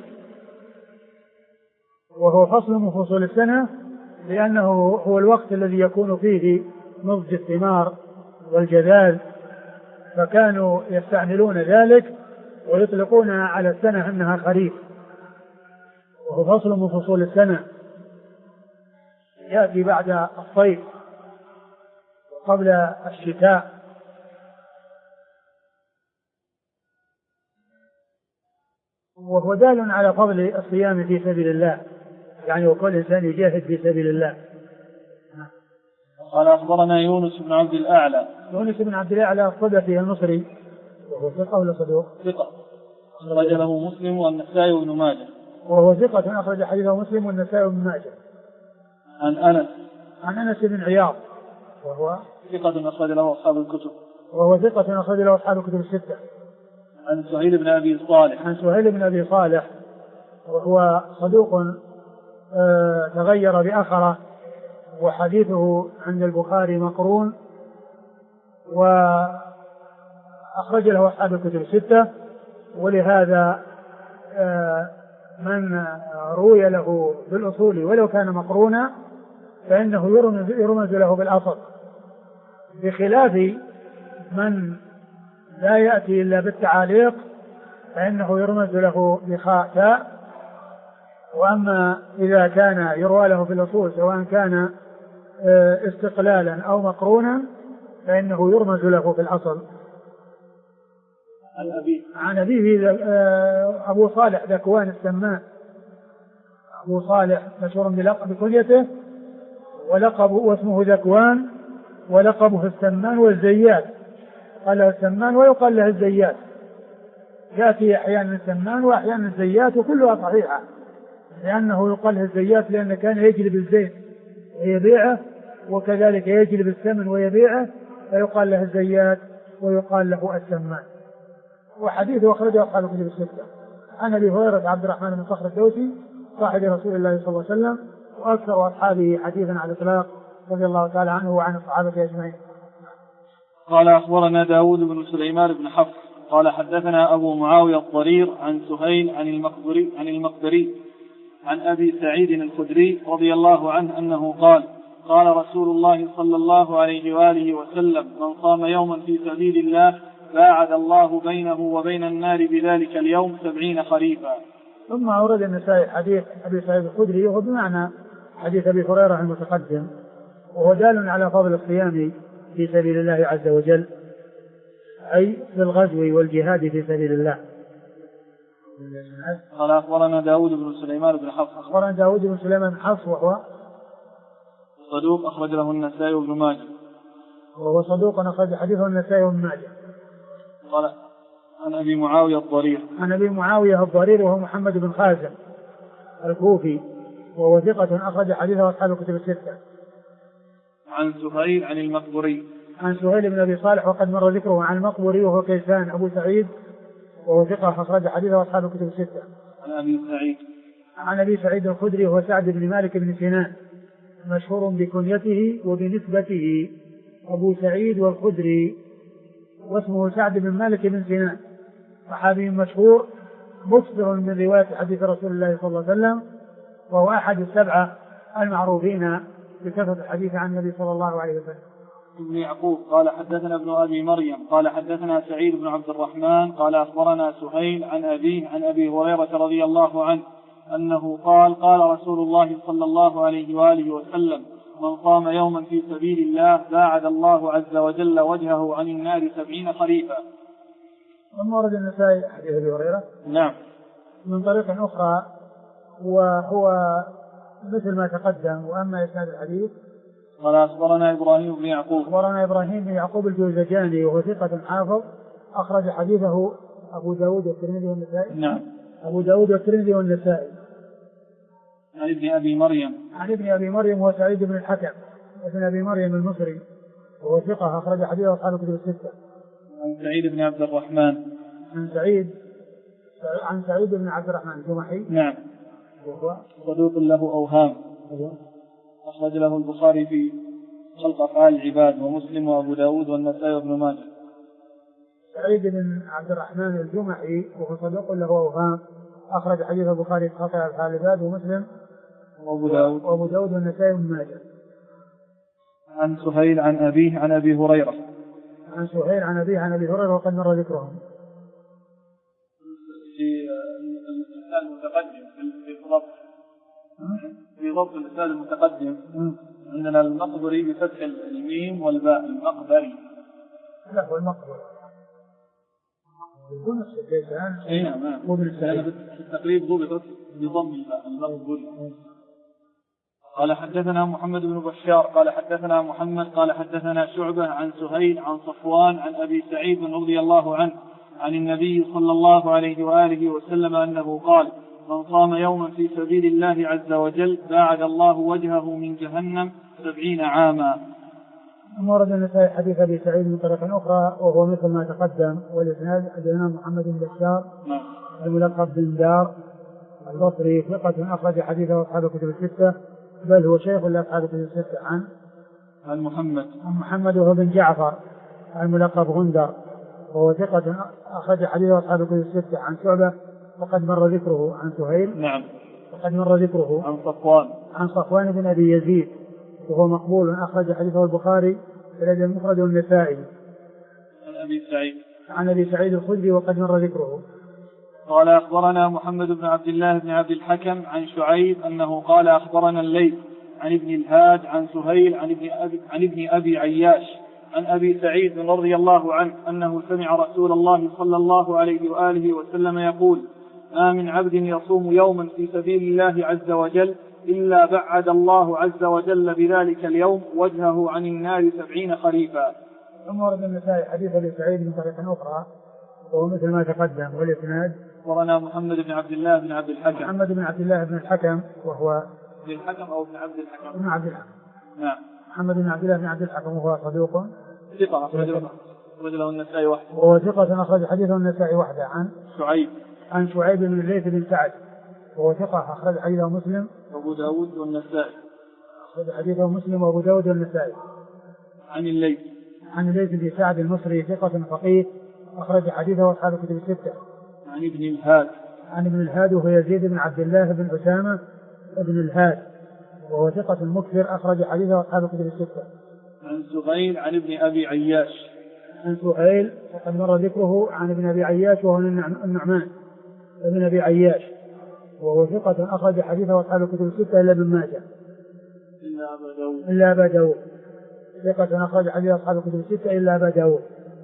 وهو فصل من فصول السنة لأنه هو الوقت الذي يكون فيه نضج الثمار والجذاذ فكانوا يستعملون ذلك ويطلقون على السنة أنها خريف وهو فصل من فصول السنة يأتي بعد الصيف وقبل الشتاء. وهو دال على فضل الصيام في سبيل الله يعني وكل إنسان يجاهد في سبيل الله. قال أخبرنا يونس بن عبد الأعلى الصدفي المصري وهو ثقة ولا صدوق؟ ثقة أخرج له مسلم والنسائي وابن ماجه. وهو ثقة أخرج حديثه مسلم والنسائي وابن ماجه. عن أنس بن عياض وهو ثقة أخرج له أصحاب الكتب. الستة. عن سهيل بن أبي صالح وهو صدوق تغير بآخره وحديثه عند البخاري مقرون وأخرج له أصحاب الكتب الستة. ولهذا من روي له بالأصول ولو كان مقرونا فإنه يرمز له بالأصل، بخلاف من لا يأتي إلا بالتعاليق فإنه يرمز له بخاء تاء. وأما إذا كان يروى له في الأصول سواء كان استقلالا أو مقرونا فإنه يرمز له في الأصل. عن أبيه أبو صالح ذكوان السمان، أبو صالح مشهور بكنيته ولقب واسمه ذكوان ولقبه السمان والزيات، قال له السمان ويقال له الزيات، يأتي أحيانا السمان وأحيانا الزيات وكلها صحيحة، لأنه يقال له الزيات لأنه كان يجلب الزيت ويبيعه وكذلك يجلب السمن ويبيعه فيقال له الزيات ويقال له السمان. وحديثه أخرجه أصحاب الكتب الستة. عن أبي هريرة عبد الرحمن بن صخر الدوسي صاحب رسول الله صلى الله عليه وسلم وأكثر أصحابه حديثا على الإطلاق رضي الله تعالى عنه وعن الصحابة أجمعين. قال أخبرنا داود بن سليمان بن حفص قال حدثنا أبو معاوية الضرير عن سهيل عن المقبري عن أبي سعيد الخدري رضي الله عنه أنه قال قال رسول الله صلى الله عليه وآله وسلم من صام يوما في سبيل الله باعد الله بينه وبين النار بذلك اليوم 70 خريفا. ثم أورد النسائي حديث أبي سعيد الخدري وهو بمعنى حديث أبي هريرة المتقدم، وهو دال على فضل الصيام في سبيل الله عز وجل، أي بالغزو والجهاد في سبيل الله. قال أخبرنا داود بن سليمان بن حفص. أخبرنا داود بن سليمان بن حفص وهو صدوق أخرج له النسائي وابن ماجه. وهو صدوق أخرج حديثه النسائي وابن ماجه. قال عن أبي معاوية الضرير. عن أبي معاوية الضرير وهو محمد بن خازم الكوفي وهو ثقة أخرج حديثه أصحاب الكتب الستة. عن سهيل عن المقبري. عن سهيل بن أبي صالح وقد مر ذكره. عن المقبري وهو كيسان أبو سعيد وهو ثقة أخرج حديثه أصحاب الكتب الستة. عن أبي سعيد. عن أبي سعيد الخدري وهو سعد بن مالك بن سنان مشهور بكنيته وبنسبته أبو سعيد والخدري، واسمه سعد بن مالك بن سنان، صحابي مشهور مكثر من رواية حديث رسول الله صلى الله عليه وسلم، وهو أحد السبعة المعروفين بكثرة الحديث عن النبي صلى الله عليه وسلم. ابن يعقوب قال حدثنا ابن أبي مريم قال حدثنا سعيد بن عبد الرحمن قال أخبرنا سهيل عن أبيه عن أبي هريرة رضي الله عنه أنه قال قال رسول الله صلى الله عليه وآله وسلم من قام يوما في سبيل الله باعد الله عز وجل وجهه عن النار 70 خريفا. ثم ورد النسائي حديث أبي هريرة نعم من طريق أخرى وهو مثل ما تقدم. وأما إسناد الحديث قال أخبرنا إبراهيم بن يعقوب. أخبرنا إبراهيم بن يعقوب الجوزجاني وهو ثقة حافظ أخرج حديثه أبو داود والترمذي والنسائي. نعم. أبو داود والترمذي والنسائي. عن ابن أبي مريم. عن ابن أبي مريم هو سعيد بن الحكم ابن أبي مريم المصري وهو ثقة أخرج حديثه أصحاب الكتب الستة. عن سعيد بن عبد الرحمن. عن سعيد بن عبد الرحمن الجمحي. نعم. وهو صدوق له أوهام. أخرج له البخاري في خلق أفعال العباد ومسلم وأبو داود والنسائي وابن ماجه. سعيد بن عبد الرحمن الجمحي وهو صدوق له أوهام أخرج حديث البخاري في خلق أفعال العباد ومسلم وأبو داود والنسائي وابن ماجه. عن سهيل عن أبيه عن أبي هريرة. عن سهيل عن أبيه عن أبي هريرة وقد مر ذكرهم. في الإنسان المتقدم في ضبط الإنسان المتقدم عندنا المقبري بفتح الميم والباء المقبري. لا هو المقبري يكون الشيطان. اي نعم. بالتقريب ضبطت بضم الباء المقبري. قال حدثنا محمد بن بشار قال حدثنا محمد قال حدثنا شعبة عن سهيل عن صفوان عن أبي سعيد رضي الله عنه عن النبي صلى الله عليه وآله وسلم أنه قال من صام يوما في سبيل الله عز وجل باعد الله وجهه من جهنم 70 عاما. ورد النسائي حديث أبي سعيد من طريق أخرى وهو مثل ما تقدم. والإسناد حدثنا محمد بن بشار الملقب بن دار البصري ثقة أخرج حديثه أصحاب الكتب الستة بل هو شيخ لأصحاب الكتب الستة. عن محمد وهو بن جعفر الملقب غندر، وهو ثقة أخرج حديثه أصحاب الكتب الستة. عن شعبة وقد مر ذكره. عن سهيل نعم وقد مر ذكره. عن صفوان بن أبي يزيد وهو مقبول أخرج حديثه البخاري في الأدب المفرد والنسائي. عن أبي سعيد الخدري وقد مر ذكره. قال أخبرنا محمد بن عبد الله بن عبد الحكم عن شعيب أنه قال أخبرنا الليث عن ابن الهاد عن سهيل عن ابن أبي عياش عن أبي سعيد رضي الله عنه أنه سمع رسول الله صلى الله عليه وآله وسلم يقول: ما من عبد يصوم يوما في سبيل الله عز وجل إلا بعد الله عز وجل بذلك اليوم وجهه عن النار 70 خريفا. ثم ورد النسائي حديث أبي سعيد من طريق أخرى وهو مثل ما تقدم. والإسناد أخبرنا محمد بن عبد الله بن عبد الحكم. محمد بن عبد الله بن الحكم وهو بن الحكم أو ابن عبد الحكم. ابن عبد الحكم. نعم. محمد بن عبد الله بن عبد الحكم وهو صدوق ثقة أخرج له النسائي وحده. وهو ثقة أخرج حديثه النسائي وحده. عن شعيب بن الليث بن سعد وهو ثقة أخرج حديثه مسلم وأبو داود والنسائي. أخرج حديثه مسلم وأبو داود والنسائي. عن الليث بن سعد المصري ثقة فقيه أخرج حديثه أصحاب الكتب الستة. عن ابن الهاد وهو يزيد بن عبد الله بن أسامة ابن الهاد وهو ثقة مكثر أخرج حديثه أصحاب الكتب الستة. عن سهيل عن ابن أبي عياش. عن سهيل وقد مر ذكره. عن ابن أبي عياش وهو النعمان ابن أبي عياش وهو ثقة أخرج حديثه أصحاب الكتب الستة إلا ابن ماجه إلا أبا داود. ثقة أخرج حديث أصحاب الكتب الستة إلا أبا داود.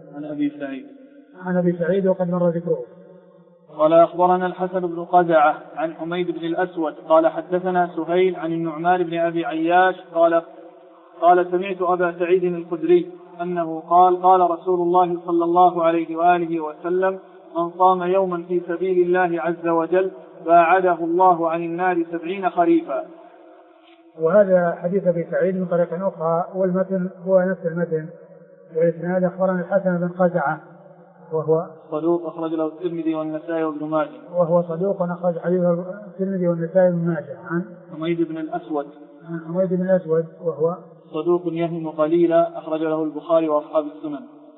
عن أبي سعيد وقد مر ذكره. قال أخبرنا الحسن بن قزعة عن حميد بن الأسود قال حدثنا سهيل عن النعمان بن أبي عياش قال سمعت أبا سعيد الخدري أنه قال رسول الله صلى الله عليه وآله وسلم: من صام يوما في سبيل الله عز وجل باعده الله عن النار 70 خريفا. وهذا حديث أبي سعيد من طريق أخرى والمتن هو نفس المتن. والإسناد أخبرنا الحسن بن قزعة وهو صدوق أخرج له الترمذي والنسائي وابن ماجه. وهو صدوق أخرج حديثه الترمذي والنسائي وابن ماجه. عن حميد بن الأسود. عن حميد بن الأسود وهو صدوق يهم قليلا أخرج له البخاري وأصحاب السنن.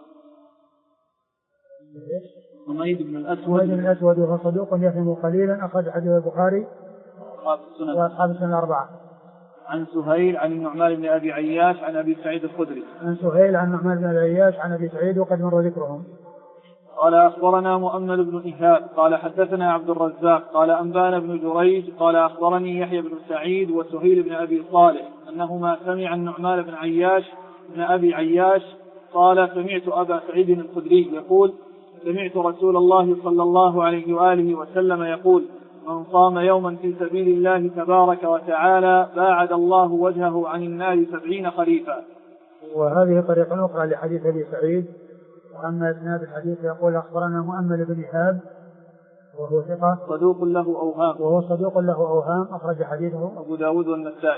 حميد بن الأسود وهو صدوق يهم قليلا أخرج حديثه البخاري وأصحاب السنن الأربعة. عن سهيل عن النعمان بن أبي عياش عن أبي سعيد الخدري. عن سهيل عن النعمان بن أبي عياش عن أبي سعيد وقد مر ذكرهم. قال أخبرنا مؤمل بن إيهاب قال حدثنا عبد الرزاق قال أنبانا بن جريج قال أخبرني يحيى بن سعيد وسهيل بن أبي صالح أنهما سمع النعمان بن أبي عياش قال سمعت أبا سعيد الخدري يقول: سمعت رسول الله صلى الله عليه وآله وسلم يقول: من صام يوما في سبيل الله تبارك وتعالى باعد الله وجهه عن النار 70 خريفا. وهذه طريقة أخرى لحديث أبي سعيد. وأما إسناد الحديث يقول أخبرنا مؤمل بن إيهاب وهو ثقة صدوق له أوهام أخرج حديثه أبو داود والنسائي.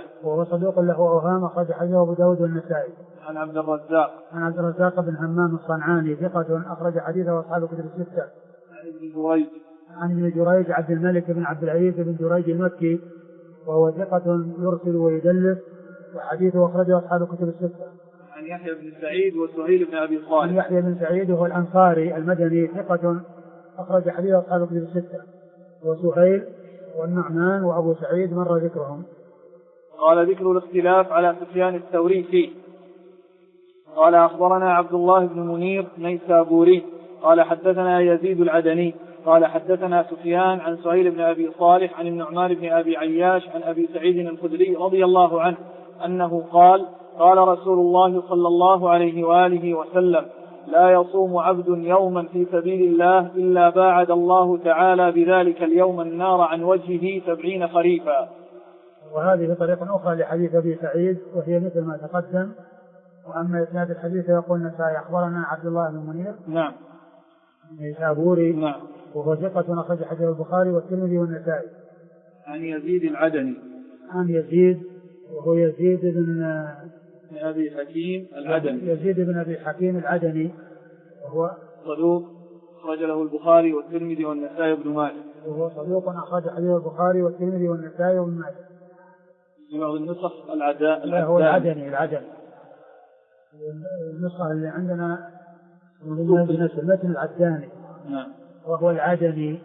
أبو داود والنسائي. عن عبد الرزاق بن همام الصنعاني ثقة أخرج حديثه أصحاب الكتب الستة. عن ابن جريج عبد الملك بن عبد العزيز بن جريج المكي وهو ثقة يرسل ويدلس وحديثه أخرجه أصحاب الكتب الستة. عن يحيى بن سعيد وسهيل بن أبي صالح. عن يحيى بن سعيد وهو الأنصاري المدني ثقة أخرج حديثه أصحاب الكتب الستة. وسهيل والنعمان وأبو سعيد مر ذكرهم. قال ذكر الاختلاف على سفيان الثوري فيه. قال أخبرنا عبد الله بن منير نيسابوري قال حدثنا يزيد العدني قال حدثنا سفيان عن سهيل بن أبي صالح عن النعمان بن أبي عياش عن أبي سعيد الخدري رضي الله عنه أنه قال رسول الله صلى الله عليه وآله وسلم: لا يصوم عبد يوما في سبيل الله إلا باعد الله تعالى بذلك اليوم النار عن وجهه 70 خريفا. وهذه طريقة أخرى لحديث أبي سعيد وهي مثل ما تقدم. وأما إسناد الحديث يقول النسائي أخبرنا عبد الله بن منير نيسابوري وهو ثقة أخرج حديث البخاري والترمذي والنسائي. عن يزيد العدني عن يزيد وهو يزيد بن أبي حكيم العدني. يزيد بن أبي حكيم العدني وهو صدوق أخرج له البخاري والترمذي والنسائي وابن ماجه. وهو صدوق أخرج حديث البخاري والترمذي والنسائي وابن ماجه. في بعض النسخ لا هو العدني. النسخة اللي عندنا بنفس المتن العداني. نعم. وهو العدني.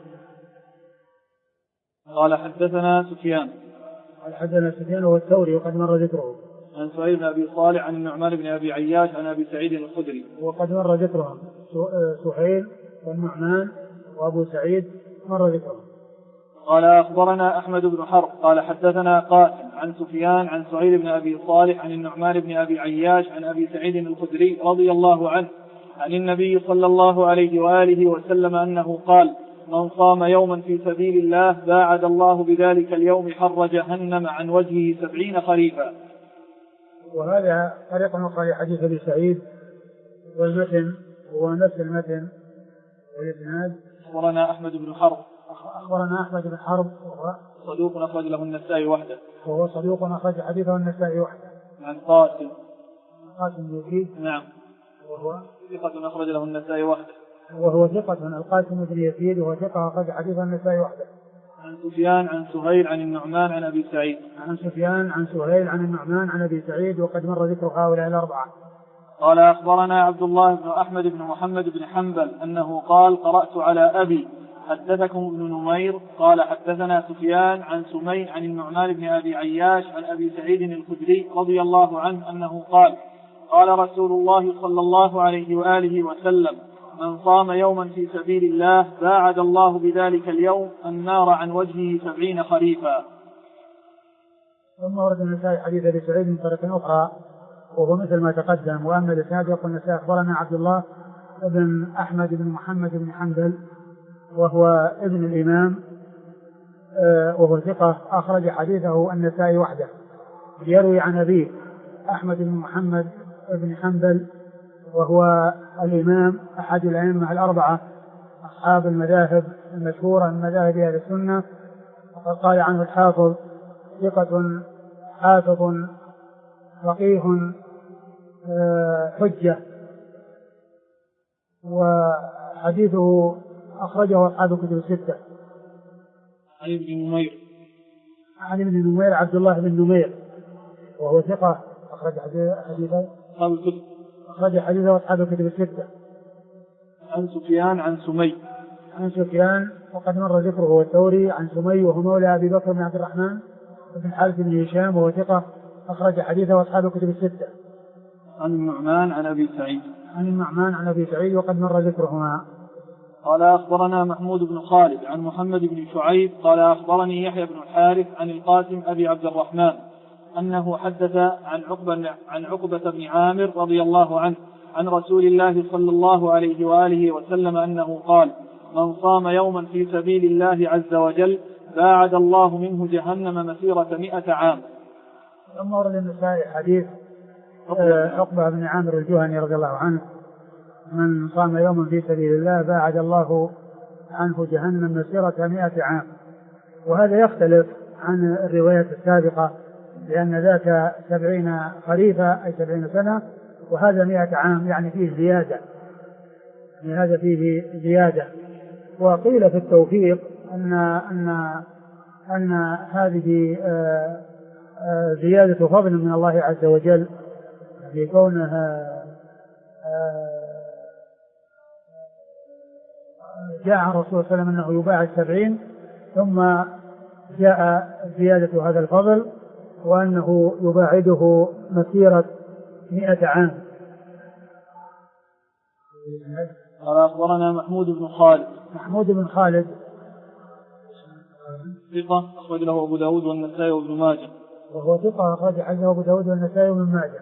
قال حدثنا سفيان. قال حدثنا سفيان وهو الثوري وقد مر ذكره. عن سهيل بن أبي صالح عن النعمان بن أبي عياش عن أبي سعيد الخدري وقد مر ذكرهم. سهيل والنعمان وأبو سعيد مر ذكرهم. قال أخبرنا أحمد بن حرب قال حدثنا قاسم عن سفيان عن سهيل بن أبي صالح عن النعمان بن أبي عياش عن أبي سعيد الخدري رضي الله عنه عن النبي صلى الله عليه وآله وسلم أنه قال: من صام يوما في سبيل الله باعد الله بذلك اليوم حر جهنم عن وجهه 70 خريفا. وهذا طريق أخرى لحديث أبي سعيد، والمتن هو نفس المتن والإسناد. أخبرنا أحمد بن حرب. أخبرنا أحمد بن حرب وهو صدوق أخرج له النسائي وحده. وهو صدوق أخرج حديثه النسائي وحده. عن قاسم. قاسم يزيد. نعم. وهو ثقة أخرج له النسائي وحده. وهو ثقة. القاسم بن يزيد وهو ثقة أخرج حديثه النسائي وحده. عن سفيان عن سهيل عن النعمان عن أبي سعيد. عن سفيان عن سهيل عن النعمان عن أبي سعيد وقد مر ذكر هؤلاء الأربعة. قال أخبرنا عبد الله بن أحمد بن محمد بن حنبل أنه قال: قرأت على أبي حدثكم ابن نمير قال حدثنا سفيان عن سمي عن النعمان بن أبي عياش عن أبي سعيد الخدري رضي الله عنه أنه قال: قال رسول الله صلى الله عليه وآله وسلم: من صام يوما في سبيل الله باعد الله بذلك اليوم النار عن وجهه 70 خريفا. ثم ورد النسائي حديث أبي سعيد من طريق أخرى وهو مثل ما تقدم. وأما الإسناد يقول النسائي أخبرنا عبد الله بن أحمد بن محمد بن حنبل وهو ابن الإمام وهو ثقة أخرج حديثه النسائي وحده. يروي عن أبيه أحمد بن محمد بن حنبل وهو الإمام أحد الأئمة الأربعة أصحاب المذاهب المشهورة من مذاهب أهل السنة. وقد قال عنه الحافظ: ثقة حافظ فقيه حجة. وحديثه أخرجه أصحاب الكتب الستة. عن ابن نمير. عن ابن نمير عبد الله بن نمير وهو ثقة أخرج حديثه أصحاب الكتب. أخرج حديثه أصحاب الكتب الستة. عن سفيان عن سمي. عن سفيان وقد مر ذكره هو الثوري. عن سمي وهو مولى أبي بكر بن عبد الرحمن بن حارث بن هشام وهو ثقة أخرج حديثه أصحاب الكتب الستة. عن النعمان عن أبي سعيد. عن النعمان عن أبي سعيد وقد مر ذكرهما. قال أخبرنا محمود بن خالد عن محمد بن شعيب قال أخبرني يحيى بن الحارث عن القاسم أبي عبد الرحمن أنه حدث عن عقبة بن عامر رضي الله عنه عن رسول الله صلى الله عليه وآله وسلم أنه قال: من صام يوما في سبيل الله عز وجل باعد الله منه جهنم مسيرة 100 عام. ثم ورد النسائي حديث عقبة بن عامر الجهني رضي الله عنه: من صام يوما في سبيل الله باعد الله عنه جهنم مسيرة 100 عام. وهذا يختلف عن الروايات السابقة لأن ذاك 70 خريفا أي 70 سنة وهذا 100 عام يعني فيه زيادة. يعني هذا فيه زيادة. وقيل في التوفيق أن هذه زيادة فضل من الله عز وجل لكونها جاء عن الرسول صلى الله عليه وسلم أنه يباعد 70 ثم جاء زيادة هذا الفضل وأنه يباعده مسيرة 100 عام. قال أخبرنا محمود بن خالد. محمود بن خالد ثقة أخرج له أبو داود والنسائي وابن ماجه. وهو ثقة أخرج حديثه أبو داود والنسائي وابن ماجه.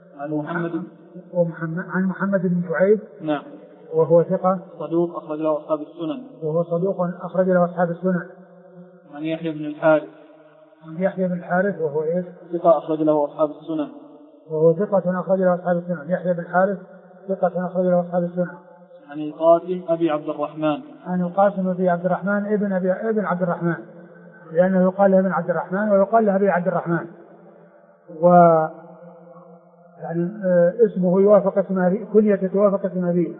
عن محمد بن شعيب. نعم. وهو ثقة صدوق أخرج له أصحاب السنن. وهو صدوق أخرج له أصحاب السنن. عن يحيى بن الحارث. عن يحيى بن الحارث وهو إيش؟ ثقة أخرج له أصحاب السنن. وهو ثقة أخرج له أصحاب السنن. يحيى بن الحارث ثقة أخرج له أصحاب السنن. عن القاسم أبي عبد الرحمن. عن القاسم أبي عبد الرحمن ابن عبد الرحمن لأنه يقال له ابن عبد الرحمن ويقال له أبي عبد الرحمن. يعني اسمه يوافق اسم أبيه كنيته توافق اسم أبيه.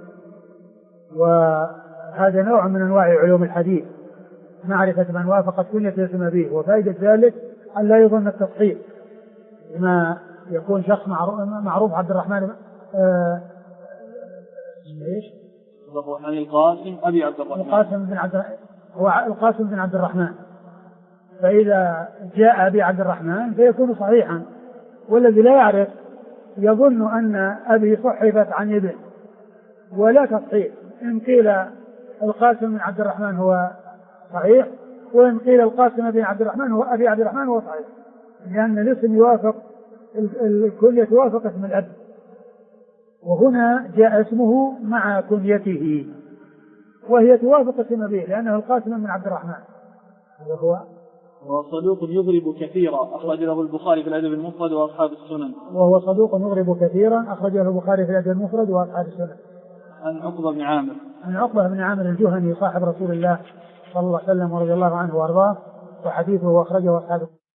وهذا نوع من أنواع علوم الحديث معرفة من وافقت كنيته اسم أبيه. وفائدة ذلك أن لا يظن التصحيح ما يكون شخص معروف عبد الرحمن ايش؟ عن القاسم أبي عبد الرحمن. هو القاسم بن عبد الرحمن، فإذا جاء أبي عبد الرحمن فيكون صحيحا، والذي لا يعرف يظن أن أبي صحفت عن ابن، ولا تصحيح. إن قيل القاسم بن عبد الرحمن هو صحيح، وإن قيل القاسم بن عبد الرحمن هو أبي عبد الرحمن هو صحيح، لأن الاسم يوافق الكل، يتوافق اسم الأب، وهنا جاء اسمه مع كنيته وهي توافق اسم أبيه لأنه القاسم بن عبد الرحمن. وهو صدوق يغرب كثيرا، أخرج له البخاري في الأدب المفرد وأصحاب السنن. وهو صدوق يغرب كثيرا، أخرج له البخاري في الأدب المفرد وأصحاب السنن. عن عقبة بن عامر. عن عقبة بن عامر الجهني صاحب رسول الله صلى الله عليه وسلم ورضي الله عنه وأرضاه، وحديثه أخرجه أصحاب